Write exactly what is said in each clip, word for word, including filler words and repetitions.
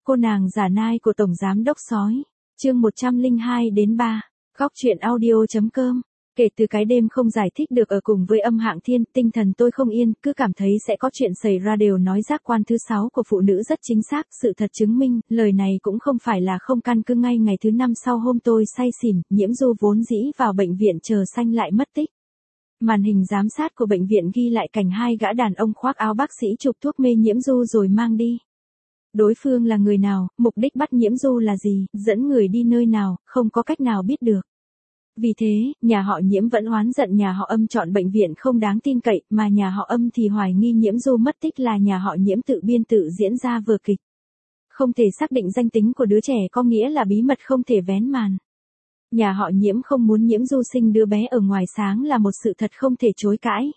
Cô nàng giả nai của Tổng Giám Đốc Sói. Chương một trăm lẻ hai đến ba. Góc truyện audio.com. Kể từ cái đêm không giải thích được ở cùng với Âm Hạng Thiên, tinh thần tôi không yên, cứ cảm thấy sẽ có chuyện xảy ra. Đều nói giác quan thứ sáu của phụ nữ rất chính xác, sự thật chứng minh, lời này cũng không phải là không căn cứ. Ngay ngày thứ năm sau hôm tôi say xỉn, Nhiễm Du vốn dĩ vào bệnh viện chờ sanh lại mất tích. Màn hình giám sát của bệnh viện ghi lại cảnh hai gã đàn ông khoác áo bác sĩ chụp thuốc mê Nhiễm Du rồi mang đi. Đối phương là người nào, mục đích bắt Nhiễm Du là gì, dẫn người đi nơi nào, không có cách nào biết được. Vì thế, nhà họ Nhiễm vẫn oán giận nhà họ Âm chọn bệnh viện không đáng tin cậy, mà nhà họ Âm thì hoài nghi Nhiễm Du mất tích là nhà họ Nhiễm tự biên tự diễn ra vở kịch. Không thể xác định danh tính của đứa trẻ có nghĩa là bí mật không thể vén màn. Nhà họ Nhiễm không muốn Nhiễm Du sinh đứa bé ở ngoài sáng là một sự thật không thể chối cãi.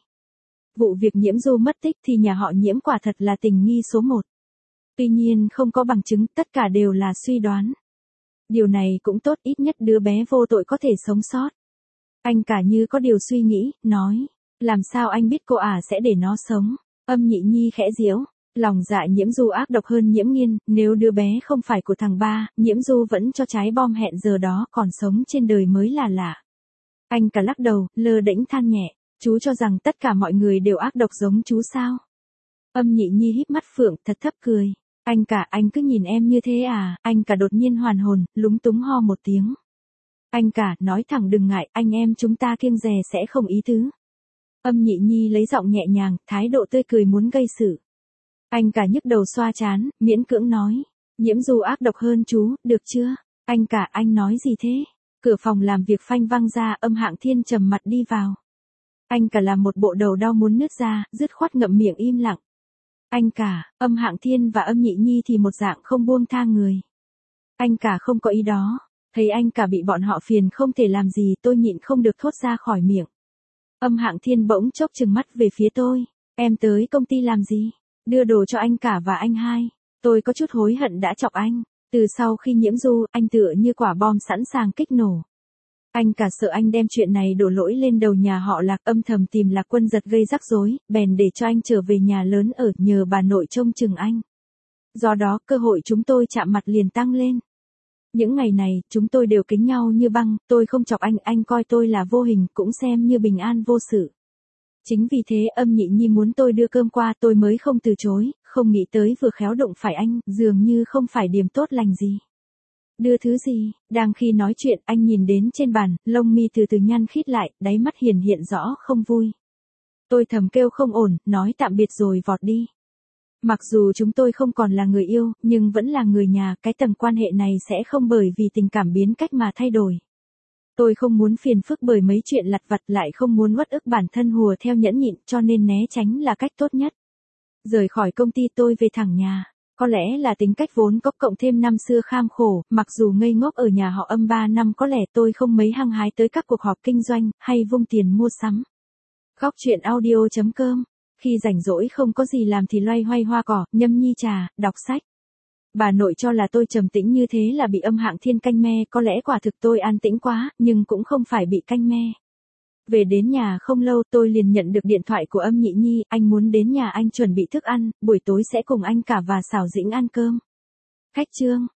Vụ việc Nhiễm Du mất tích thì nhà họ Nhiễm quả thật là tình nghi số một. Tuy nhiên không có bằng chứng, tất cả đều là suy đoán. Điều này cũng tốt, ít nhất đứa bé vô tội có thể sống sót. Anh cả như có điều suy nghĩ, nói, làm sao anh biết cô ả sẽ để nó sống? Âm Nhị Nhi khẽ giễu, lòng dạ Nhiễm Du ác độc hơn Nhiễm Nghiên, nếu đứa bé không phải của thằng ba, Nhiễm Du vẫn cho trái bom hẹn giờ đó còn sống trên đời mới là lạ. Anh cả lắc đầu, lơ đễnh than nhẹ, chú cho rằng tất cả mọi người đều ác độc giống chú sao? Âm Nhị Nhi híp mắt phượng, thật thấp cười. Anh cả, anh cứ nhìn em như thế à? Anh cả đột nhiên hoàn hồn, lúng túng ho một tiếng. Anh cả, nói thẳng đừng ngại, anh em chúng ta kiêng dè sẽ không ý tứ. Âm Nhị Nhi lấy giọng nhẹ nhàng, thái độ tươi cười muốn gây sự. Anh cả nhức đầu xoa chán, miễn cưỡng nói. Nhiễm Du ác độc hơn chú, được chưa? Anh cả, anh nói gì thế? Cửa phòng làm việc phanh văng ra, Âm Hạng Thiên trầm mặt đi vào. Anh cả làm một bộ đầu đau muốn nứt ra, dứt khoát ngậm miệng im lặng. Anh cả, Âm Hạng Thiên và Âm Nhị Nhi thì một dạng không buông tha người. Anh cả không có ý đó. Thấy anh cả bị bọn họ phiền không thể làm gì, tôi nhịn không được thốt ra khỏi miệng. Âm Hạng Thiên bỗng chốc trừng mắt về phía tôi. Em tới công ty làm gì? Đưa đồ cho anh cả và anh hai. Tôi có chút hối hận đã chọc anh. Từ sau khi Nhiễm Du, anh tựa như quả bom sẵn sàng kích nổ. Anh cả sợ anh đem chuyện này đổ lỗi lên đầu nhà họ Lạc, âm thầm tìm Lạc Quân Giật gây rắc rối, bèn để cho anh trở về nhà lớn ở, nhờ bà nội trông chừng anh. Do đó, cơ hội chúng tôi chạm mặt liền tăng lên. Những ngày này, chúng tôi đều kính nhau như băng, tôi không chọc anh, anh coi tôi là vô hình, cũng xem như bình an vô sự. Chính vì thế Âm Nhị Nhi muốn tôi đưa cơm qua, tôi mới không từ chối, không nghĩ tới vừa khéo đụng phải anh, dường như không phải điểm tốt lành gì. Đưa thứ gì? Đang khi nói chuyện, anh nhìn đến trên bàn, lông mi từ từ nhăn khít lại, đáy mắt hiển hiện rõ không vui. Tôi thầm kêu không ổn, nói tạm biệt rồi vọt đi. Mặc dù chúng tôi không còn là người yêu, nhưng vẫn là người nhà, cái tầng quan hệ này sẽ không bởi vì tình cảm biến cách mà thay đổi. Tôi không muốn phiền phức bởi mấy chuyện lặt vặt, lại không muốn uất ức bản thân hùa theo nhẫn nhịn, cho nên né tránh là cách tốt nhất. Rời khỏi công ty tôi về thẳng nhà. Có lẽ là tính cách vốn có cộng thêm năm xưa kham khổ, mặc dù ngây ngốc ở nhà họ Âm ba năm, có lẽ tôi không mấy hăng hái tới các cuộc họp kinh doanh, hay vung tiền mua sắm. Góc truyện audio.com. Khi rảnh rỗi không có gì làm thì loay hoay hoa cỏ, nhâm nhi trà, đọc sách. Bà nội cho là tôi trầm tĩnh như thế là bị Âm Hạng Thiên canh me, có lẽ quả thực tôi an tĩnh quá, nhưng cũng không phải bị canh me. Về đến nhà không lâu tôi liền nhận được điện thoại của Âm Nhị Nhi, anh muốn đến nhà anh chuẩn bị thức ăn, buổi tối sẽ cùng anh cả và Sảo Dĩnh ăn cơm. Khách trương,